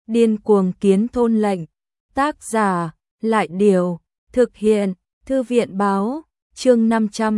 Điên cuồng kiến thôn lệnh. Tác giả, Lại Điều. Thực hiện, Thư viện báo. Chương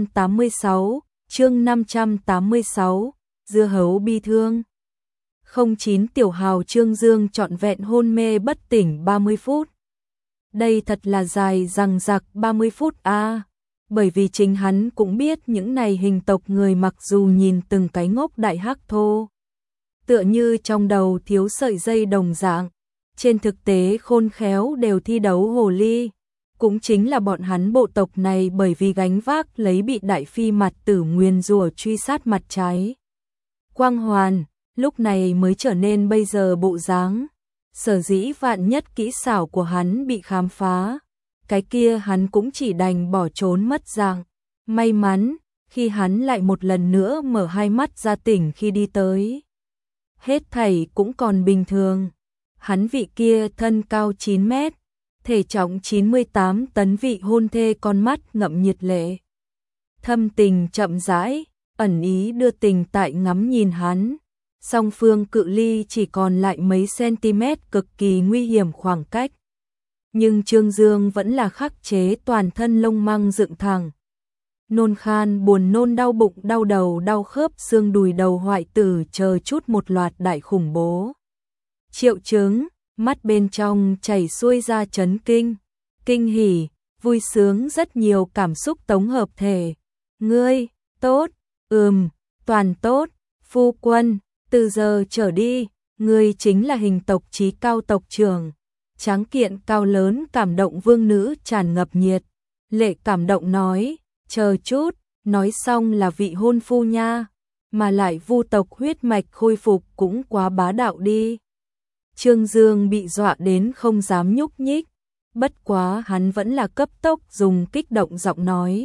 586, Dưa hấu bi thương. 09 Tiểu Hào Trương Dương trọn vẹn hôn mê bất tỉnh 30 phút. Đây thật là dài dằng dặc 30 phút a. Bởi vì chính hắn cũng biết những này hình tộc người mặc dù nhìn từng cái ngốc đại hắc thô, tựa như trong đầu thiếu sợi dây đồng dạng, trên thực tế khôn khéo đều thi đấu hồ ly. Cũng chính là bọn hắn bộ tộc này bởi vì gánh vác lấy bị đại phi mặt tử nguyền rủa truy sát mặt trái quang hoàn, lúc này mới trở nên bây giờ bộ dáng. Sở dĩ vạn nhất kỹ xảo của hắn bị khám phá, cái kia hắn cũng chỉ đành bỏ trốn mất dạng. May mắn, khi hắn lại một lần nữa mở hai mắt ra tỉnh khi đi tới, hết thảy cũng còn bình thường. Hắn vị kia thân cao 9 mét, thể trọng 98 tấn vị hôn thê con mắt ngậm nhiệt lệ. Thâm tình chậm rãi, ẩn ý đưa tình tại ngắm nhìn hắn. Song phương cự ly chỉ còn lại mấy cm cực kỳ nguy hiểm khoảng cách. Nhưng Trương Dương vẫn là khắc chế toàn thân lông măng dựng thẳng. Nôn khan, buồn nôn, đau bụng, đau đầu, đau khớp, xương đùi, đầu hoại tử, chờ chút một loạt đại khủng bố triệu chứng. Mắt bên trong chảy xuôi ra chấn kinh, kinh hỉ, vui sướng, rất nhiều cảm xúc tổng hợp thể. Ngươi, tốt, toàn tốt, phu quân, từ giờ trở đi, ngươi chính là hình tộc chí cao tộc trưởng. Tráng kiện cao lớn cảm động vương nữ tràn ngập nhiệt lệ cảm động nói, chờ chút, nói xong là vị hôn phu nha, mà lại vu tộc huyết mạch khôi phục cũng quá bá đạo đi. Trương Dương bị dọa đến không dám nhúc nhích, bất quá hắn vẫn là cấp tốc dùng kích động giọng nói.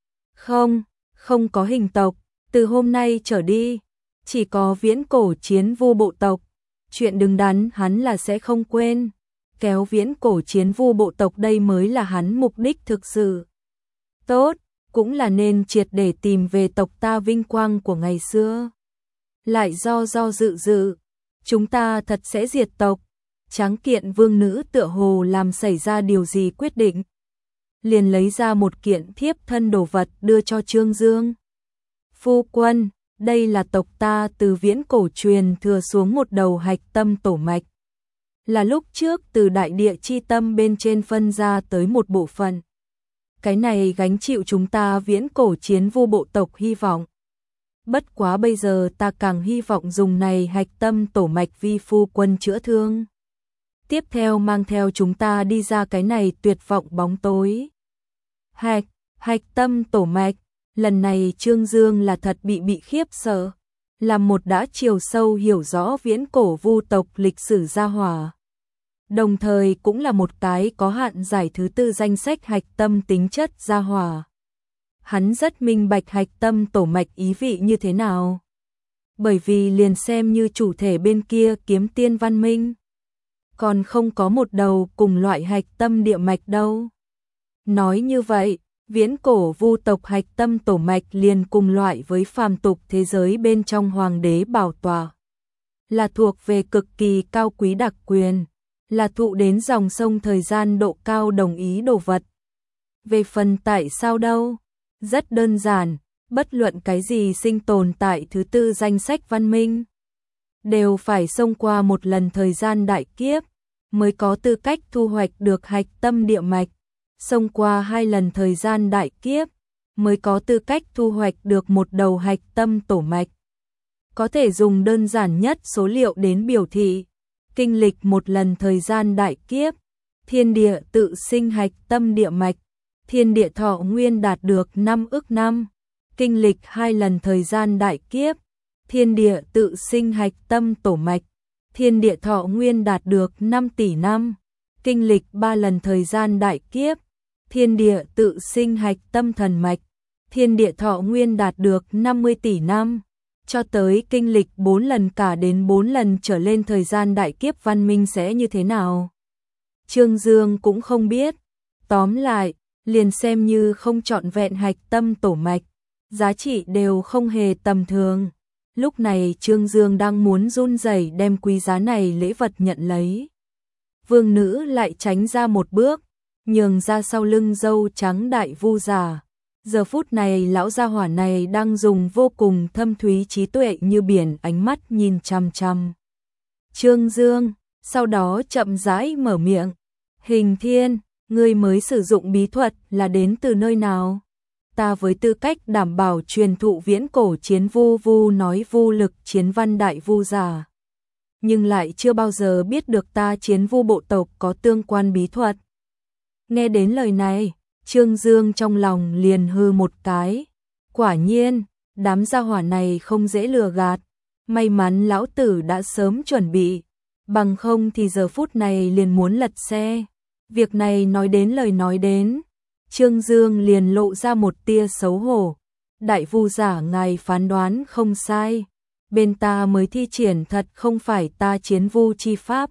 Không có hình tộc, từ hôm nay trở đi, chỉ có viễn cổ chiến vu bộ tộc. Chuyện đứng đắn hắn là sẽ không quên, kéo viễn cổ chiến vu bộ tộc đây mới là hắn mục đích thực sự. Tốt, cũng là nên triệt để tìm về tộc ta vinh quang của ngày xưa. Lại do dự, chúng ta thật sẽ diệt tộc. Tráng kiện vương nữ tựa hồ làm xảy ra điều gì quyết định, liền lấy ra một kiện thiếp thân đồ vật đưa cho Trương Dương. Phu quân, đây là tộc ta từ viễn cổ truyền thừa xuống một đầu hạch tâm tổ mạch, là lúc trước từ đại địa chi tâm bên trên phân ra tới một bộ phận. Cái này gánh chịu chúng ta viễn cổ chiến vu bộ tộc hy vọng. Bất quá bây giờ ta càng hy vọng dùng này hạch tâm tổ mạch vi phu quân chữa thương. Tiếp theo mang theo chúng ta đi ra cái này tuyệt vọng bóng tối. Hạch tâm tổ mạch, lần này Trương Dương là thật bị khiếp sợ, là một đã chiều sâu hiểu rõ viễn cổ vu tộc lịch sử gia hỏa. Đồng thời cũng là một cái có hạn giải thứ tư danh sách hạch tâm tính chất gia hỏa. Hắn rất minh bạch hạch tâm tổ mạch ý vị như thế nào. Bởi vì liền xem như chủ thể bên kia kiếm tiên văn minh, còn không có một đầu cùng loại hạch tâm địa mạch đâu. Nói như vậy, viễn cổ vu tộc hạch tâm tổ mạch liền cùng loại với phàm tục thế giới bên trong hoàng đế bảo tọa. Là thuộc về cực kỳ cao quý đặc quyền, là thụ đến dòng sông thời gian độ cao đồng ý đồ vật. Về phần tại sao đâu? Rất đơn giản, bất luận cái gì sinh tồn tại thứ tư danh sách văn minh, đều phải xông qua một lần thời gian đại kiếp, mới có tư cách thu hoạch được hạch tâm địa mạch, xông qua 2 lần thời gian đại kiếp, mới có tư cách thu hoạch được một đầu hạch tâm tổ mạch. Có thể dùng đơn giản nhất số liệu đến biểu thị, kinh lịch một lần thời gian đại kiếp, thiên địa tự sinh hạch tâm địa mạch, thiên địa thọ nguyên đạt được 5 ức năm, kinh lịch 2 lần thời gian đại kiếp, thiên địa tự sinh hạch tâm tổ mạch, thiên địa thọ nguyên đạt được 5 tỷ năm, kinh lịch 3 lần thời gian đại kiếp, thiên địa tự sinh hạch tâm thần mạch, thiên địa thọ nguyên đạt được 50 tỷ năm, cho tới kinh lịch 4 lần cả đến 4 lần trở lên thời gian đại kiếp văn minh sẽ như thế nào. Trương Dương cũng không biết, tóm lại, liền xem như không trọn vẹn hạch tâm tổ mạch, giá trị đều không hề tầm thường. Lúc này Trương Dương đang muốn run rẩy đem quý giá này lễ vật nhận lấy. Vương nữ lại tránh ra một bước, nhường ra sau lưng dâu trắng đại vu giả. Giờ phút này lão gia hỏa này đang dùng vô cùng thâm thúy trí tuệ như biển ánh mắt nhìn chằm chằm Trương Dương, sau đó chậm rãi mở miệng. Hình Thiên, ngươi mới sử dụng bí thuật là đến từ nơi nào? Ta với tư cách đảm bảo truyền thụ viễn cổ chiến vu nói vu lực chiến văn đại vu giả, nhưng lại chưa bao giờ biết được ta chiến vu bộ tộc có tương quan bí thuật. Nghe đến lời này, Trương Dương trong lòng liền hư một cái. Quả nhiên, đám gia hỏa này không dễ lừa gạt. May mắn lão tử đã sớm chuẩn bị, bằng không thì giờ phút này liền muốn lật xe. Việc này nói đến lời nói đến, Trương Dương liền lộ ra một tia xấu hổ. Đại vu giả ngài phán đoán không sai, bên ta mới thi triển thật không phải ta chiến vu chi pháp,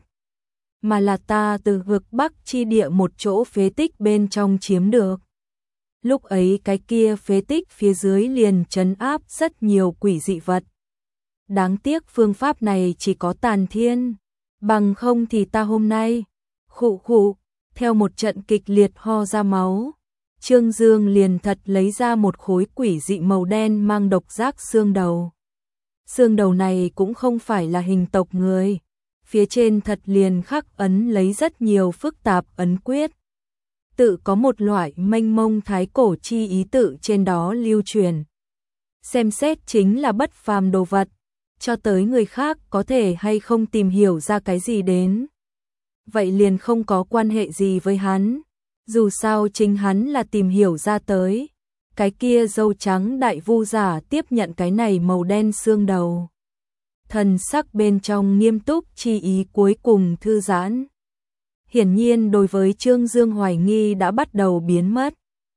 mà là ta từ vực Bắc chi địa một chỗ phế tích bên trong chiếm được. Lúc ấy cái kia phế tích phía dưới liền trấn áp rất nhiều quỷ dị vật. Đáng tiếc phương pháp này chỉ có Tàn Thiên, bằng không thì ta hôm nay, khụ, theo một trận kịch liệt ho ra máu, Trương Dương liền thật lấy ra một khối quỷ dị màu đen mang độc giác xương đầu. Xương đầu này cũng không phải là hình tộc người, phía trên thật liền khắc ấn lấy rất nhiều phức tạp ấn quyết. Tự có một loại mênh mông thái cổ chi ý tự trên đó lưu truyền. Xem xét chính là bất phàm đồ vật, cho tới người khác có thể hay không tìm hiểu ra cái gì đến. Vậy liền không có quan hệ gì với hắn, dù sao chính hắn là tìm hiểu ra tới. Cái kia dâu trắng đại vu giả tiếp nhận cái này màu đen xương đầu. Thần sắc bên trong nghiêm túc chi ý cuối cùng thư giãn. Hiển nhiên đối với Trương Dương hoài nghi đã bắt đầu biến mất.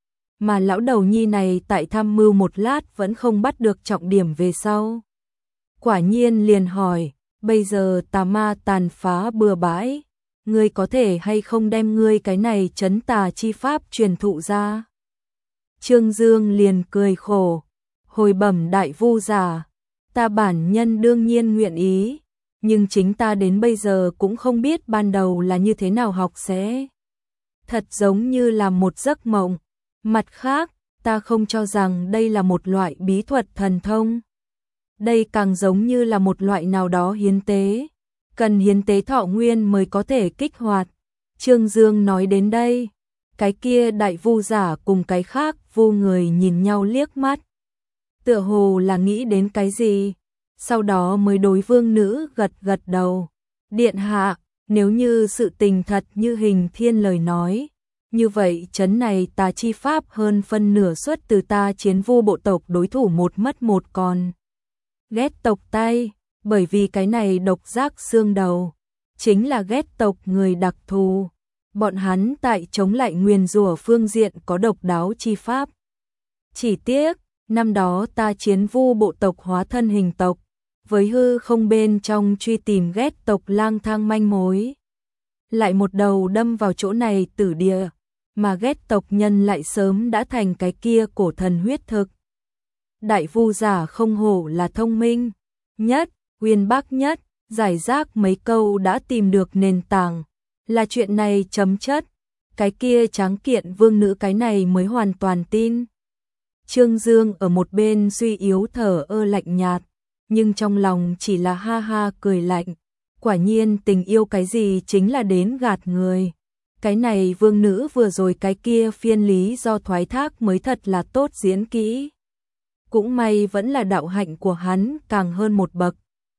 Mà lão đầu nhi này tại tham mưu một lát vẫn không bắt được trọng điểm về sau. Quả nhiên liền hỏi, bây giờ tà ma tàn phá bừa bãi, ngươi có thể hay không đem ngươi cái này trấn tà chi pháp truyền thụ ra? Trương Dương liền cười khổ, hồi bẩm đại vu giả, ta bản nhân đương nhiên nguyện ý, nhưng chính ta đến bây giờ cũng không biết ban đầu là như thế nào học sẽ. Thật giống như là một giấc mộng. Mặt khác, ta không cho rằng đây là một loại bí thuật thần thông. Đây càng giống như là một loại nào đó hiến tế, cần hiến tế thọ nguyên mới có thể kích hoạt. Trương Dương nói đến đây, cái kia đại vu giả cùng cái khác vu người nhìn nhau liếc mắt. Tựa hồ là nghĩ đến cái gì, sau đó mới đối vương nữ gật đầu. Điện hạ, nếu như sự tình thật như Hình Thiên lời nói, như vậy trấn này tà chi pháp hơn phân nửa xuất từ ta chiến vu bộ tộc đối thủ một mất một còn. Ghét tộc tay, bởi vì cái này độc giác xương đầu, chính là ghét tộc người đặc thù. Bọn hắn tại chống lại nguyền rủa phương diện có độc đáo chi pháp. Chỉ tiếc, năm đó ta chiến vu bộ tộc hóa thân hình tộc, với hư không bên trong truy tìm ghét tộc lang thang manh mối. Lại một đầu đâm vào chỗ này tử địa, mà ghét tộc nhân lại sớm đã thành cái kia cổ thần huyết thực. Đại vu giả không hổ là thông minh nhất, uyên bác nhất, giải rác mấy câu đã tìm được nền tảng. Là chuyện này chấm chất, cái kia tráng kiện vương nữ cái này mới hoàn toàn tin. Trương Dương ở một bên suy yếu thở ơ lạnh nhạt, nhưng trong lòng chỉ là ha ha cười lạnh. Quả nhiên tình yêu cái gì chính là đến gạt người. Cái này vương nữ vừa rồi cái kia phiên lý do thoái thác mới thật là tốt diễn kỹ. Cũng may vẫn là đạo hạnh của hắn càng hơn một bậc.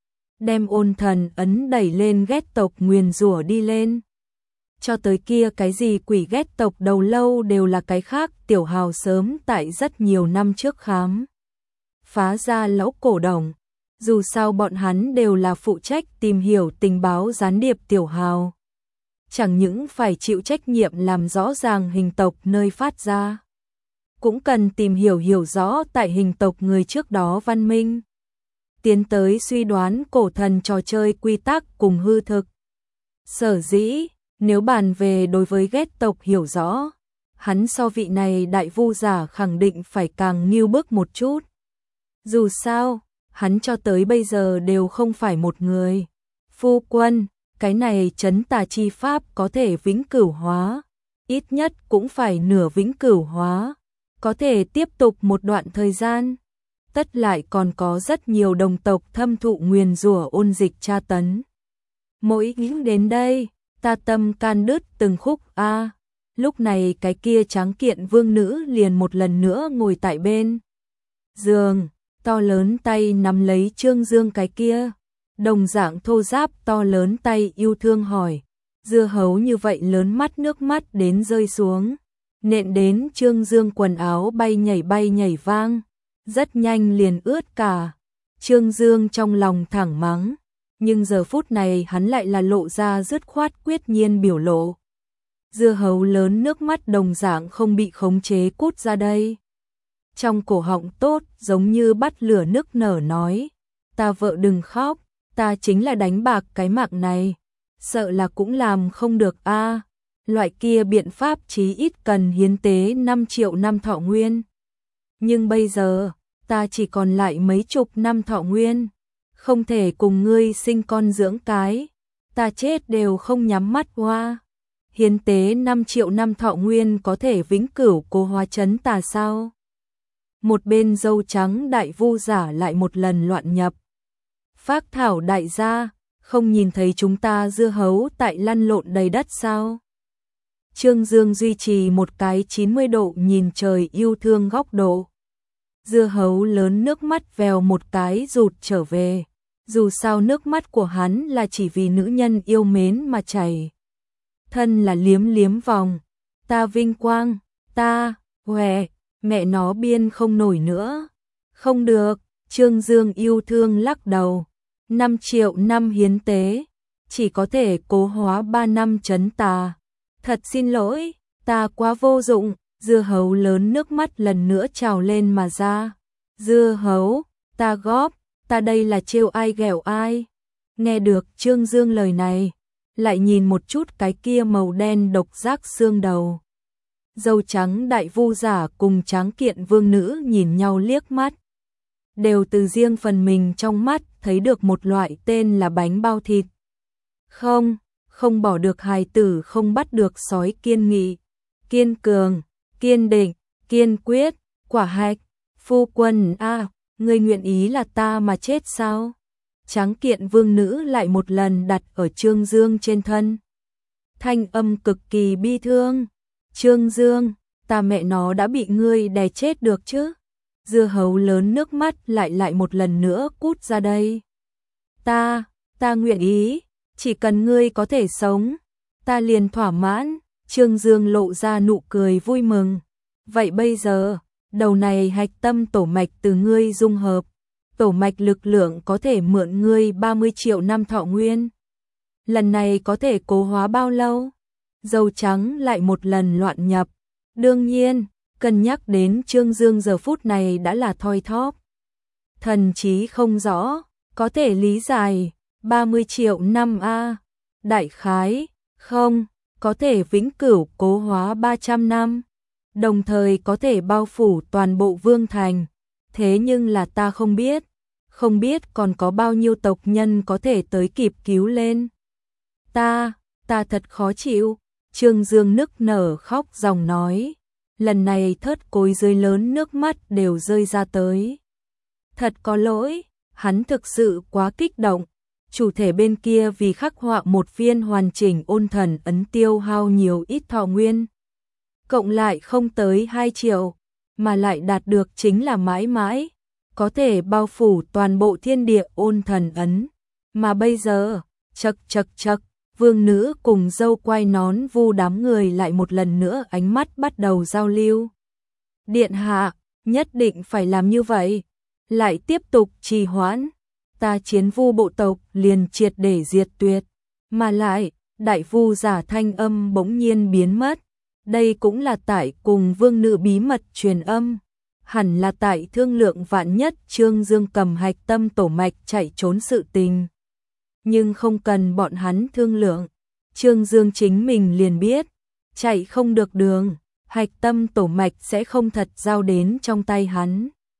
Đem ôn thần ấn đẩy lên ghét tộc nguyền rủa đi lên. Cho tới kia cái gì quỷ ghét tộc đầu lâu đều là cái khác tiểu hào sớm tại rất nhiều năm trước khám phá ra lỗ cổ đồng. Dù sao bọn hắn đều là phụ trách tìm hiểu tình báo gián điệp tiểu hào. Chẳng những phải chịu trách nhiệm làm rõ ràng hình tộc nơi phát ra, cũng cần tìm hiểu rõ tại hình tộc người trước đó văn minh. Tiến tới suy đoán cổ thần trò chơi quy tắc cùng hư thực. Sở dĩ, nếu bàn về đối với ghét tộc hiểu rõ, hắn so vị này đại vu giả khẳng định phải càng nghiêu bức một chút. Dù sao, hắn cho tới bây giờ đều không phải một người. Phu quân, cái này trấn tà chi pháp có thể vĩnh cửu hóa, ít nhất cũng phải nửa vĩnh cửu hóa, có thể tiếp tục một đoạn thời gian. Tất lại còn có rất nhiều đồng tộc thâm thụ nguyền rủa ôn dịch tra tấn. Mỗi nghĩ đến đây, ta tâm can đứt từng khúc a. Lúc này cái kia tráng kiện vương nữ liền một lần nữa ngồi tại bên giường, to lớn tay nắm lấy Trương Dương cái kia, đồng dạng thô ráp to lớn tay yêu thương hỏi. Dưa hấu như vậy lớn mắt nước mắt đến rơi xuống, nện đến Trương Dương quần áo bay nhảy vang, rất nhanh liền ướt cả. Trương Dương trong lòng thẳng mắng, nhưng giờ phút này hắn lại là lộ ra dứt khoát quyết nhiên biểu lộ. Dưa hấu lớn nước mắt đồng dạng không bị khống chế cút ra đây. Trong cổ họng tốt giống như bắt lửa nức nở nói, ta vợ đừng khóc, ta chính là đánh bạc cái mạng này, sợ là cũng làm không được a. Loại kia biện pháp chí ít cần hiến tế 5 triệu năm thọ nguyên. Nhưng bây giờ, ta chỉ còn lại mấy chục năm thọ nguyên, không thể cùng ngươi sinh con dưỡng cái, ta chết đều không nhắm mắt hoa. Hiến tế 5 triệu năm thọ nguyên có thể vĩnh cửu cô hóa trấn tà sao? Một bên dâu trắng đại vu giả lại một lần loạn nhập. Phác thảo đại gia, không nhìn thấy chúng ta dưa hấu tại lăn lộn đầy đất sao? Trương Dương duy trì một cái 90 độ nhìn trời yêu thương góc độ. Dưa hấu lớn nước mắt vèo một cái rụt trở về. Dù sao nước mắt của hắn là chỉ vì nữ nhân yêu mến mà chảy. Thân là liếm liếm vòng. Ta vinh quang, ta, hòe, mẹ nó biên không nổi nữa. Không được, Trương Dương yêu thương lắc đầu. 5 triệu năm hiến tế, chỉ có thể cố hóa 3 năm trấn tà. Thật xin lỗi, ta quá vô dụng. Dưa hấu lớn nước mắt lần nữa trào lên mà ra. Dưa hấu, ta góp, ta đây là trêu ai ghẹo ai. Nghe được Trương Dương lời này, lại nhìn một chút cái kia màu đen độc giác xương đầu. Dâu trắng đại vu giả cùng tráng kiện vương nữ nhìn nhau liếc mắt. Đều từ riêng phần mình trong mắt thấy được một loại tên là bánh bao thịt. Không bỏ được hài tử, không bắt được sói kiên nghị, kiên cường, kiên định, kiên quyết, quả hạch. Phu quân a, ngươi nguyện ý là ta mà chết sao? Tráng kiện vương nữ lại một lần đặt ở Trương Dương trên thân. Thanh âm cực kỳ bi thương. Trương Dương, ta mẹ nó đã bị ngươi đè chết được chứ? Dưa hấu lớn nước mắt lại một lần nữa cút ra đây. Ta nguyện ý, chỉ cần ngươi có thể sống, ta liền thỏa mãn. Trương Dương lộ ra nụ cười vui mừng. Vậy bây giờ, đầu này hạch tâm tổ mạch từ ngươi dung hợp, tổ mạch lực lượng có thể mượn ngươi 30 triệu năm thọ nguyên. Lần này có thể cố hóa bao lâu? Dâu trắng lại một lần loạn nhập. Đương nhiên, cân nhắc đến Trương Dương giờ phút này đã là thoi thóp, thần trí không rõ, có thể lý giải, 30 triệu năm a, đại khái, không, có thể vĩnh cửu cố hóa 300 năm, đồng thời có thể bao phủ toàn bộ vương thành, thế nhưng là ta không biết còn có bao nhiêu tộc nhân có thể tới kịp cứu lên. Ta thật khó chịu. Trương Dương nức nở khóc ròng nói, lần này thớt cối dưới lớn nước mắt đều rơi ra tới. Thật có lỗi, hắn thực sự quá kích động. Chủ thể bên kia vì khắc họa một viên hoàn chỉnh ôn thần ấn tiêu hao nhiều ít thọ nguyên. Cộng lại không tới 2 triệu, mà lại đạt được chính là mãi mãi, có thể bao phủ toàn bộ thiên địa ôn thần ấn. Mà bây giờ, chậc, vương nữ cùng dâu quai nón vu đám người lại một lần nữa ánh mắt bắt đầu giao lưu. Điện hạ, nhất định phải làm như vậy, lại tiếp tục trì hoãn, ta chiến vu bộ tộc liền triệt để diệt tuyệt. Mà lại, đại vu giả thanh âm bỗng nhiên biến mất, đây cũng là tại cùng vương nữ bí mật truyền âm, hẳn là tại thương lượng vạn nhất Trương Dương cầm hạch tâm tổ mạch chạy trốn sự tình. Nhưng không cần bọn hắn thương lượng, Trương Dương chính mình liền biết, chạy không được đường, hạch tâm tổ mạch sẽ không thật giao đến trong tay hắn.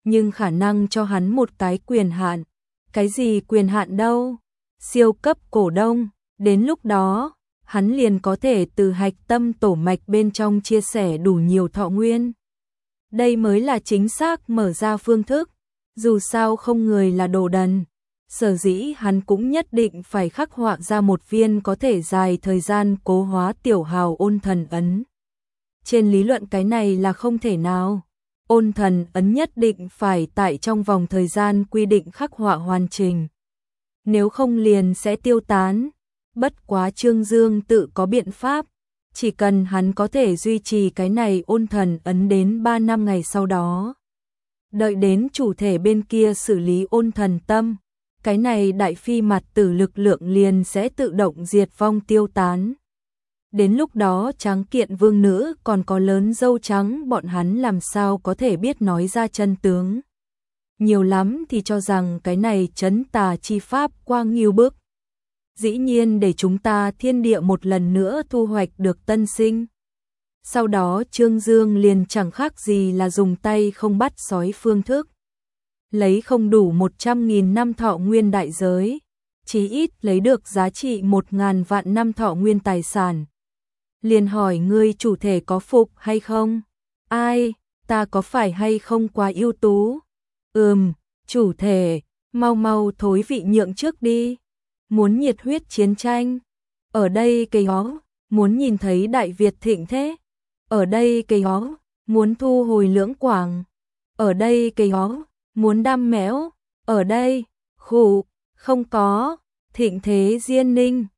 nhưng khả năng cho hắn một cái quyền hạn. Cái gì quyền hạn đâu? Siêu cấp cổ đông, đến lúc đó, hắn liền có thể từ hạch tâm tổ mạch bên trong chia sẻ đủ nhiều thọ nguyên. Đây mới là chính xác mở ra phương thức, dù sao không người là đồ đần. Sở dĩ hắn cũng nhất định phải khắc họa ra một viên có thể dài thời gian cố hóa tiểu hào ôn thần ấn. Trên lý luận cái này là không thể nào. Ôn thần ấn nhất định phải tại trong vòng thời gian quy định khắc họa hoàn chỉnh. Nếu không liền sẽ tiêu tán. Bất quá Trương Dương tự có biện pháp. Chỉ cần hắn có thể duy trì cái này ôn thần ấn đến 3 năm ngày sau đó. Đợi đến chủ thể bên kia xử lý ôn thần tâm. Cái này đại phi mặt tử lực lượng liền sẽ tự động diệt vong tiêu tán. Đến lúc đó tráng kiện vương nữ còn có lớn dâu trắng bọn hắn làm sao có thể biết nói ra chân tướng. Nhiều lắm thì cho rằng cái này trấn tà chi pháp quang nghiêu bức. Dĩ nhiên để chúng ta thiên địa một lần nữa thu hoạch được tân sinh. Sau đó Trương Dương liền chẳng khác gì là dùng tay không bắt sói phương thức. Lấy không đủ 100.000 năm thọ nguyên đại giới, chí ít lấy được giá trị 1.000 vạn năm thọ nguyên tài sản. Liền hỏi ngươi chủ thể có phục hay không? Ai, ta có phải hay không quá ưu tú? Chủ thể, mau mau thối vị nhượng trước đi. Muốn nhiệt huyết chiến tranh. Ở đây cây hó, muốn nhìn thấy Đại Việt thịnh thế. Ở đây cây hó, muốn thu hồi lưỡng quảng. Ở đây cây hó, muốn đam mẽo. Ở đây, khủ, không có, thịnh thế diên ninh.